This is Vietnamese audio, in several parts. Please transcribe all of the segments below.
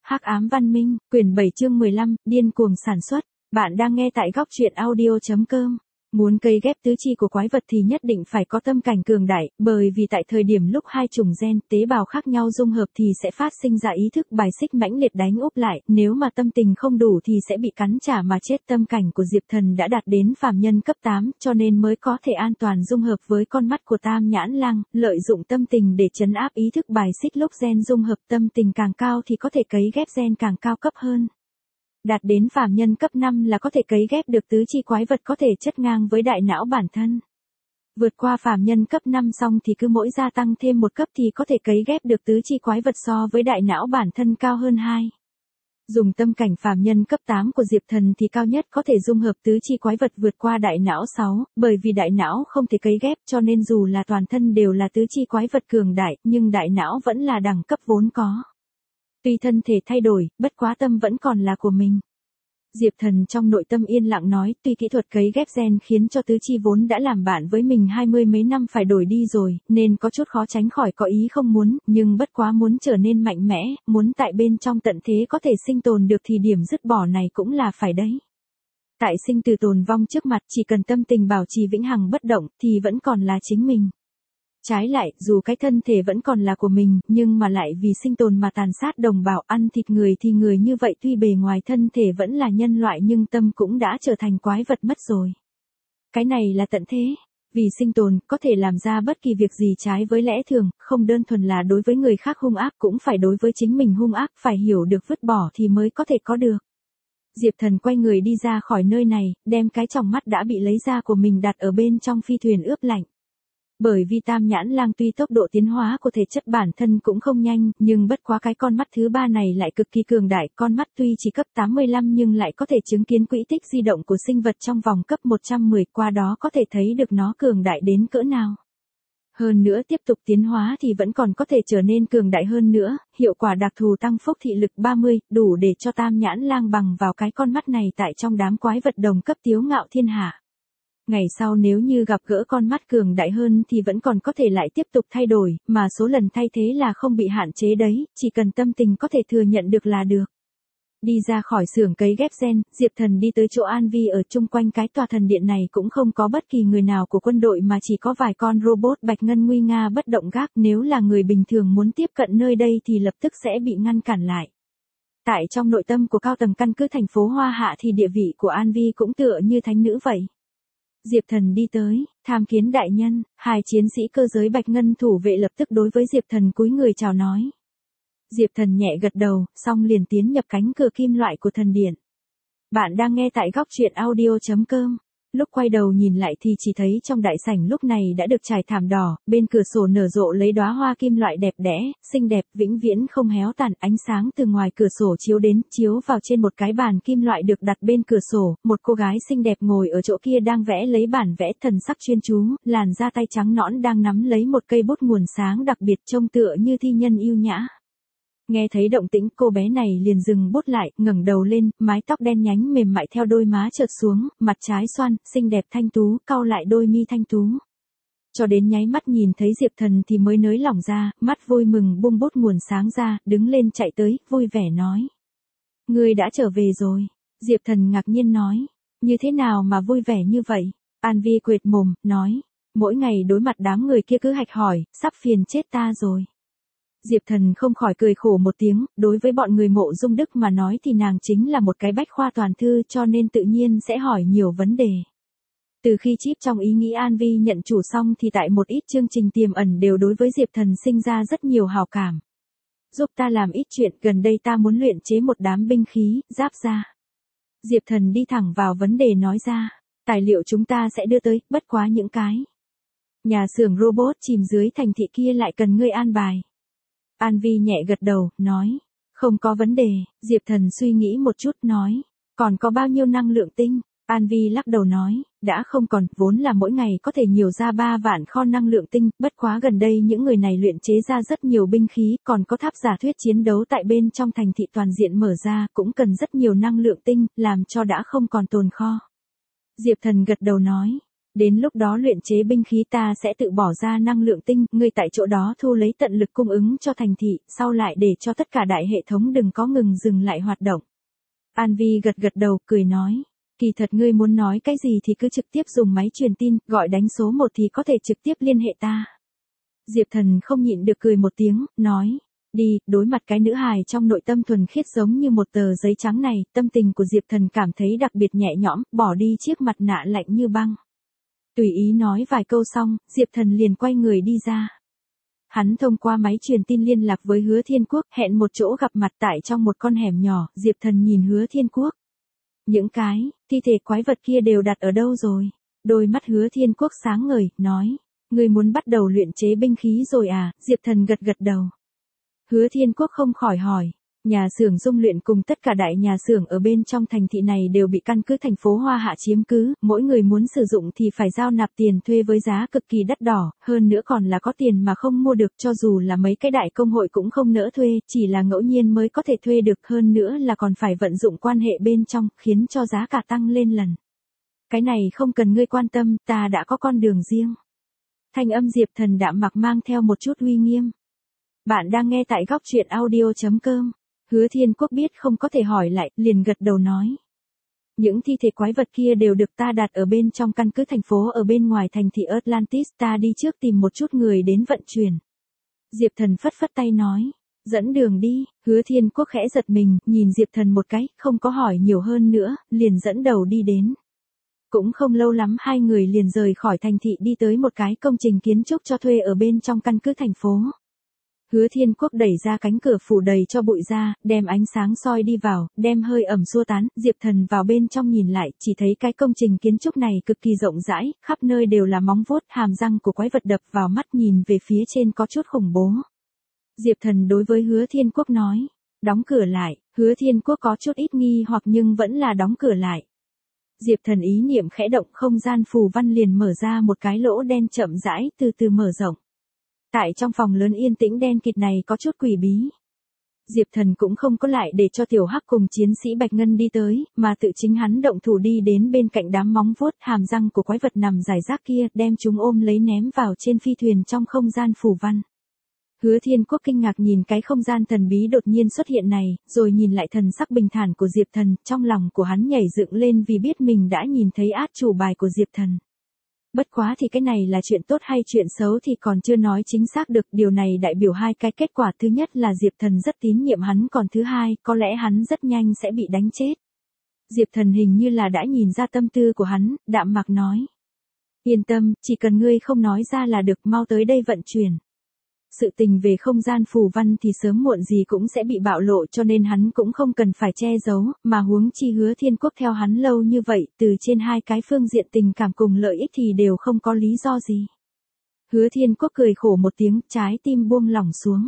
Hắc ám văn minh, quyển 7 chương 15, điên cuồng sản xuất. Bạn đang nghe tại góc truyện audio.com. Muốn cấy ghép tứ chi của quái vật thì nhất định phải có tâm cảnh cường đại, bởi vì tại thời điểm lúc hai chủng gen, tế bào khác nhau dung hợp thì sẽ phát sinh ra ý thức bài xích mãnh liệt đánh úp lại, nếu mà tâm tình không đủ thì sẽ bị cắn trả mà chết. Tâm cảnh của Diệp Thần đã đạt đến phàm nhân cấp 8, cho nên mới có thể an toàn dung hợp với con mắt của Tam Nhãn Lang, lợi dụng tâm tình để trấn áp ý thức bài xích. Lúc gen dung hợp tâm tình càng cao thì có thể cấy ghép gen càng cao cấp hơn. Đạt đến phàm nhân cấp 5 là có thể cấy ghép được tứ chi quái vật có thể chất ngang với đại não bản thân. Vượt qua phàm nhân cấp 5 xong thì cứ mỗi gia tăng thêm một cấp thì có thể cấy ghép được tứ chi quái vật so với đại não bản thân cao hơn 2. Dùng tâm cảnh phàm nhân cấp 8 của Diệp Thần thì cao nhất có thể dung hợp tứ chi quái vật vượt qua đại não 6, bởi vì đại não không thể cấy ghép cho nên dù là toàn thân đều là tứ chi quái vật cường đại, nhưng đại não vẫn là đẳng cấp vốn có. Tuy thân thể thay đổi, bất quá tâm vẫn còn là của mình. Diệp Thần trong nội tâm yên lặng nói, tuy kỹ thuật cấy ghép gen khiến cho tứ chi vốn đã làm bạn với mình 20 mấy năm phải đổi đi rồi, nên có chút khó tránh khỏi có ý không muốn, nhưng bất quá muốn trở nên mạnh mẽ, muốn tại bên trong tận thế có thể sinh tồn được thì điểm dứt bỏ này cũng là phải đấy. Tại sinh từ tồn vong trước mặt, chỉ cần tâm tình bảo trì vĩnh hằng bất động thì vẫn còn là chính mình. Trái lại, dù cái thân thể vẫn còn là của mình, nhưng mà lại vì sinh tồn mà tàn sát đồng bào, ăn thịt người thì người như vậy tuy bề ngoài thân thể vẫn là nhân loại nhưng tâm cũng đã trở thành quái vật mất rồi. Cái này là tận thế. Vì sinh tồn, có thể làm ra bất kỳ việc gì trái với lẽ thường, không đơn thuần là đối với người khác hung ác cũng phải đối với chính mình hung ác, phải hiểu được vứt bỏ thì mới có thể có được. Diệp Thần quay người đi ra khỏi nơi này, đem cái tròng mắt đã bị lấy ra của mình đặt ở bên trong phi thuyền ướp lạnh. Bởi vì Tam Nhãn Lang tuy tốc độ tiến hóa của thể chất bản thân cũng không nhanh, nhưng bất quá cái con mắt thứ ba này lại cực kỳ cường đại, con mắt tuy chỉ cấp 85 nhưng lại có thể chứng kiến quỹ tích di động của sinh vật trong vòng cấp 110, qua đó có thể thấy được nó cường đại đến cỡ nào. Hơn nữa tiếp tục tiến hóa thì vẫn còn có thể trở nên cường đại hơn nữa, hiệu quả đặc thù tăng phúc thị lực 30, đủ để cho Tam Nhãn Lang bằng vào cái con mắt này tại trong đám quái vật đồng cấp tiếu ngạo thiên hạ. Ngày sau nếu như gặp gỡ con mắt cường đại hơn thì vẫn còn có thể lại tiếp tục thay đổi, mà số lần thay thế là không bị hạn chế đấy, chỉ cần tâm tình có thể thừa nhận được là được. Đi ra khỏi xưởng cấy ghép gen, Diệp Thần đi tới chỗ An Vi ở chung quanh cái tòa thần điện này cũng không có bất kỳ người nào của quân đội mà chỉ có vài con robot bạch ngân nguy nga bất động gác, nếu là người bình thường muốn tiếp cận nơi đây thì lập tức sẽ bị ngăn cản lại. Tại trong nội tâm của cao tầng căn cứ thành phố Hoa Hạ thì địa vị của An Vi cũng tựa như thánh nữ vậy. Diệp Thần đi tới, tham kiến đại nhân, hai chiến sĩ cơ giới bạch ngân thủ vệ lập tức đối với Diệp Thần cúi người chào nói. Diệp Thần nhẹ gật đầu, xong liền tiến nhập cánh cửa kim loại của thần điện. Bạn đang nghe tại góc truyện audio.com. Lúc quay đầu nhìn lại thì chỉ thấy trong đại sảnh lúc này đã được trải thảm đỏ, bên cửa sổ nở rộ lấy đóa hoa kim loại đẹp đẽ, xinh đẹp, vĩnh viễn không héo tàn. Ánh sáng từ ngoài cửa sổ chiếu đến, chiếu vào trên một cái bàn kim loại được đặt bên cửa sổ, một cô gái xinh đẹp ngồi ở chỗ kia đang vẽ lấy bản vẽ, thần sắc chuyên chú, làn da tay trắng nõn đang nắm lấy một cây bút nguồn sáng đặc biệt trông tựa như thi nhân yêu nhã. Nghe thấy động tĩnh cô bé này liền dừng bút lại, ngẩng đầu lên, mái tóc đen nhánh mềm mại theo đôi má trượt xuống, mặt trái xoăn, xinh đẹp thanh tú, cau lại đôi mi thanh tú. Cho đến nháy mắt nhìn thấy Diệp Thần thì mới nới lỏng ra, mắt vui mừng buông bút nguồn sáng ra, đứng lên chạy tới, vui vẻ nói. Ngươi đã trở về rồi. Diệp Thần ngạc nhiên nói. Như thế nào mà vui vẻ như vậy? An Vi quệt mồm, nói. Mỗi ngày đối mặt đám người kia cứ hạch hỏi, sắp phiền chết ta rồi. Diệp Thần không khỏi cười khổ một tiếng, đối với bọn người Mộ Dung Đức mà nói thì nàng chính là một cái bách khoa toàn thư cho nên tự nhiên sẽ hỏi nhiều vấn đề. Từ khi chip trong ý nghĩ An Vi nhận chủ xong thì tại một ít chương trình tiềm ẩn đều đối với Diệp Thần sinh ra rất nhiều hào cảm. Giúp ta làm ít chuyện, gần đây ta muốn luyện chế một đám binh khí, giáp ra. Diệp Thần đi thẳng vào vấn đề nói ra, tài liệu chúng ta sẽ đưa tới, bất quá những cái nhà xưởng robot chìm dưới thành thị kia lại cần ngươi an bài. An Vi nhẹ gật đầu, nói, không có vấn đề. Diệp Thần suy nghĩ một chút nói, còn có bao nhiêu năng lượng tinh? An Vi lắc đầu nói, đã không còn, vốn là mỗi ngày có thể nhiều ra 3 vạn kho năng lượng tinh, bất quá gần đây những người này luyện chế ra rất nhiều binh khí, còn có tháp giả thuyết chiến đấu tại bên trong thành thị toàn diện mở ra, cũng cần rất nhiều năng lượng tinh, làm cho đã không còn tồn kho. Diệp Thần gật đầu nói, Đến lúc đó luyện chế binh khí ta sẽ tự bỏ ra năng lượng tinh, ngươi tại chỗ đó thu lấy tận lực cung ứng cho thành thị, sau lại để cho tất cả đại hệ thống đừng có ngừng dừng lại hoạt động. An Vi gật gật đầu, cười nói. Kỳ thật ngươi muốn nói cái gì thì cứ trực tiếp dùng máy truyền tin, gọi đánh số 1 thì có thể trực tiếp liên hệ ta. Diệp Thần không nhịn được cười một tiếng, nói. Đi, đối mặt cái nữ hài trong nội tâm thuần khiết giống như một tờ giấy trắng này, tâm tình của Diệp Thần cảm thấy đặc biệt nhẹ nhõm, bỏ đi chiếc mặt nạ lạnh như băng. Tùy ý nói vài câu xong, Diệp Thần liền quay người đi ra. Hắn thông qua máy truyền tin liên lạc với Hứa Thiên Quốc, hẹn một chỗ gặp mặt tại trong một con hẻm nhỏ, Diệp Thần nhìn Hứa Thiên Quốc. Những cái thi thể quái vật kia đều đặt ở đâu rồi? Đôi mắt Hứa Thiên Quốc sáng ngời, nói. Ngươi muốn bắt đầu luyện chế binh khí rồi à? Diệp Thần gật gật đầu. Hứa Thiên Quốc không khỏi hỏi. Nhà xưởng dung luyện cùng tất cả đại nhà xưởng ở bên trong thành thị này đều bị căn cứ thành phố Hoa Hạ chiếm cứ, mỗi người muốn sử dụng thì phải giao nạp tiền thuê với giá cực kỳ đắt đỏ, hơn nữa còn là có tiền mà không mua được, cho dù là mấy cái đại công hội cũng không nỡ thuê, chỉ là ngẫu nhiên mới có thể thuê được, hơn nữa là còn phải vận dụng quan hệ bên trong, khiến cho giá cả tăng lên lần. Cái này không cần ngươi quan tâm, ta đã có con đường riêng. Thanh âm Diệp Thần đạm mặc mang theo một chút uy nghiêm. Bạn đang nghe tại góc truyện audio.com. Hứa Thiên Quốc biết không có thể hỏi lại, liền gật đầu nói. Những thi thể quái vật kia đều được ta đặt ở bên trong căn cứ thành phố ở bên ngoài thành thị Atlantis, ta đi trước tìm một chút người đến vận chuyển. Diệp Thần phất phất tay nói, dẫn đường đi. Hứa Thiên Quốc khẽ giật mình, nhìn Diệp Thần một cái, không có hỏi nhiều hơn nữa, liền dẫn đầu đi đến. Cũng không lâu lắm hai người liền rời khỏi thành thị đi tới một cái công trình kiến trúc cho thuê ở bên trong căn cứ thành phố. Hứa Thiên Quốc đẩy ra cánh cửa phủ đầy cho bụi ra, đem ánh sáng soi đi vào, đem hơi ẩm xua tán, Diệp Thần vào bên trong nhìn lại, chỉ thấy cái công trình kiến trúc này cực kỳ rộng rãi, khắp nơi đều là móng vuốt, hàm răng của quái vật đập vào mắt, nhìn về phía trên có chút khủng bố. Diệp Thần đối với Hứa Thiên Quốc nói, đóng cửa lại. Hứa Thiên Quốc có chút ít nghi hoặc nhưng vẫn là đóng cửa lại. Diệp Thần ý niệm khẽ động, không gian phù văn liền mở ra một cái lỗ đen chậm rãi từ từ mở rộng. Tại trong phòng lớn yên tĩnh đen kịt này có chút quỷ bí. Diệp Thần cũng không có lại để cho Tiểu Hắc cùng chiến sĩ Bạch Ngân đi tới, mà tự chính hắn động thủ đi đến bên cạnh đám móng vuốt hàm răng của quái vật nằm rải rác kia, đem chúng ôm lấy ném vào trên phi thuyền trong không gian phù văn. Hứa Thiên Quốc kinh ngạc nhìn cái không gian thần bí đột nhiên xuất hiện này, rồi nhìn lại thần sắc bình thản của Diệp Thần, trong lòng của hắn nhảy dựng lên vì biết mình đã nhìn thấy át chủ bài của Diệp Thần. Bất quá thì cái này là chuyện tốt hay chuyện xấu thì còn chưa nói chính xác được, điều này đại biểu hai cái kết quả, thứ nhất là Diệp Thần rất tín nhiệm hắn, còn thứ hai, có lẽ hắn rất nhanh sẽ bị đánh chết. Diệp Thần hình như là đã nhìn ra tâm tư của hắn, đạm mạc nói. Yên tâm, chỉ cần ngươi không nói ra là được, mau tới đây vận chuyển. Sự tình về không gian phù văn thì sớm muộn gì cũng sẽ bị bạo lộ, cho nên hắn cũng không cần phải che giấu, mà huống chi Hứa Thiên Quốc theo hắn lâu như vậy, từ trên hai cái phương diện tình cảm cùng lợi ích thì đều không có lý do gì. Hứa Thiên Quốc cười khổ một tiếng, trái tim buông lỏng xuống.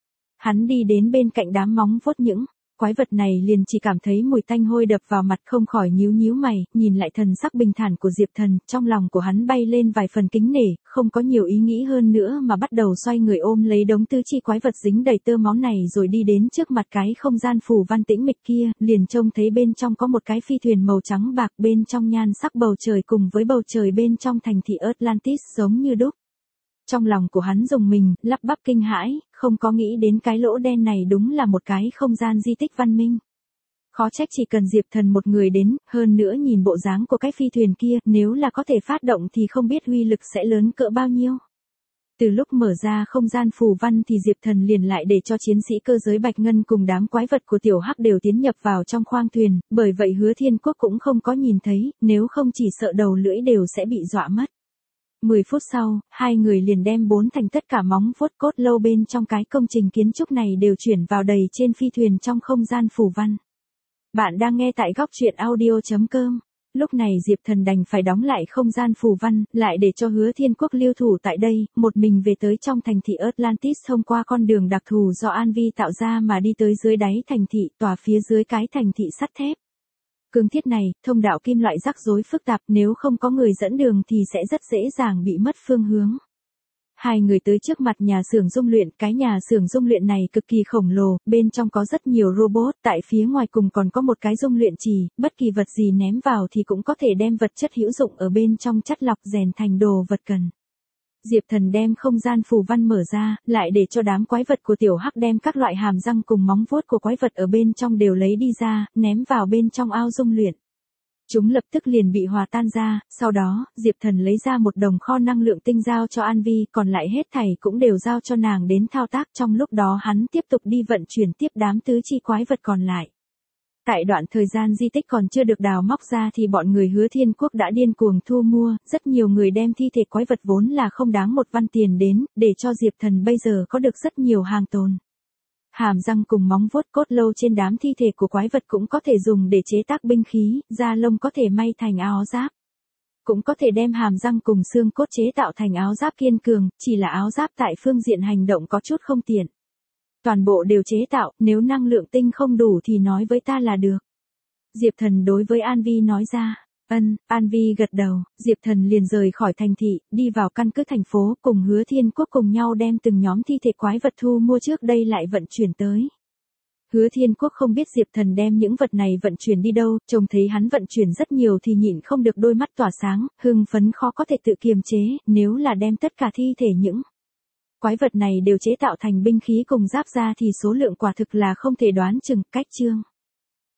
Hắn đi đến bên cạnh đám móng vuốt những quái vật này liền chỉ cảm thấy mùi tanh hôi đập vào mặt, không khỏi nhíu nhíu mày, nhìn lại thần sắc bình thản của Diệp Thần, trong lòng của hắn bay lên vài phần kính nể, không có nhiều ý nghĩ hơn nữa mà bắt đầu xoay người ôm lấy đống tứ chi quái vật dính đầy tơ máu này rồi đi đến trước mặt cái không gian phù văn tĩnh mịch kia, liền trông thấy bên trong có một cái phi thuyền màu trắng bạc, bên trong nhan sắc bầu trời cùng với bầu trời bên trong thành thị Atlantis giống như đúc. Trong lòng của hắn rùng mình, lắp bắp kinh hãi, không có nghĩ đến cái lỗ đen này đúng là một cái không gian di tích văn minh. Khó trách chỉ cần Diệp Thần một người đến, hơn nữa nhìn bộ dáng của cái phi thuyền kia, nếu là có thể phát động thì không biết uy lực sẽ lớn cỡ bao nhiêu. Từ lúc mở ra không gian phù văn thì Diệp Thần liền lại để cho chiến sĩ cơ giới Bạch Ngân cùng đám quái vật của Tiểu Hắc đều tiến nhập vào trong khoang thuyền, bởi vậy Hứa Thiên Quốc cũng không có nhìn thấy, nếu không chỉ sợ đầu lưỡi đều sẽ bị dọa mất. 10 phút sau, hai người liền đem 4 thành tất cả móng vuốt cốt lâu bên trong cái công trình kiến trúc này đều chuyển vào đầy trên phi thuyền trong không gian phù văn. Bạn đang nghe tại góc truyện audio.com. Lúc này Diệp Thần đành phải đóng lại không gian phù văn, lại để cho Hứa Thiên Quốc lưu thủ tại đây, một mình về tới trong thành thị Atlantis, thông qua con đường đặc thù do An Vi tạo ra mà đi tới dưới đáy thành thị, tòa phía dưới cái thành thị sắt thép. Cương thiết này, thông đạo kim loại rắc rối phức tạp, nếu không có người dẫn đường thì sẽ rất dễ dàng bị mất phương hướng. Hai người tới trước mặt nhà xưởng dung luyện, cái nhà xưởng dung luyện này cực kỳ khổng lồ, bên trong có rất nhiều robot, tại phía ngoài cùng còn có một cái dung luyện chì, bất kỳ vật gì ném vào thì cũng có thể đem vật chất hữu dụng ở bên trong chất lọc rèn thành đồ vật cần. Diệp Thần đem không gian phù văn mở ra, lại để cho đám quái vật của tiểu hắc đem các loại hàm răng cùng móng vuốt của quái vật ở bên trong đều lấy đi ra, ném vào bên trong ao dung luyện. Chúng lập tức liền bị hòa tan ra, sau đó, Diệp Thần lấy ra một đồng kho năng lượng tinh giao cho An Vi, còn lại hết thảy cũng đều giao cho nàng đến thao tác, trong lúc đó hắn tiếp tục đi vận chuyển tiếp đám tứ chi quái vật còn lại. Tại đoạn thời gian di tích còn chưa được đào móc ra thì bọn người Hứa Thiên Quốc đã điên cuồng thu mua, rất nhiều người đem thi thể quái vật vốn là không đáng một văn tiền đến, để cho Diệp Thần bây giờ có được rất nhiều hàng tồn. Hàm răng cùng móng vuốt cốt lâu trên đám thi thể của quái vật cũng có thể dùng để chế tác binh khí, da lông có thể may thành áo giáp. Cũng có thể đem hàm răng cùng xương cốt chế tạo thành áo giáp kiên cường, chỉ là áo giáp tại phương diện hành động có chút không tiện. Toàn bộ đều chế tạo, nếu năng lượng tinh không đủ thì nói với ta là được. Diệp Thần đối với An Vi nói ra. An Vi gật đầu, Diệp Thần liền rời khỏi thành thị, đi vào căn cứ thành phố, cùng Hứa Thiên Quốc cùng nhau đem từng nhóm thi thể quái vật thu mua trước đây lại vận chuyển tới. Hứa Thiên Quốc không biết Diệp Thần đem những vật này vận chuyển đi đâu, trông thấy hắn vận chuyển rất nhiều thì nhịn không được đôi mắt tỏa sáng, hưng phấn khó có thể tự kiềm chế, nếu là đem tất cả thi thể những quái vật này đều chế tạo thành binh khí cùng giáp ra thì số lượng quả thực là không thể đoán chừng. Cách chương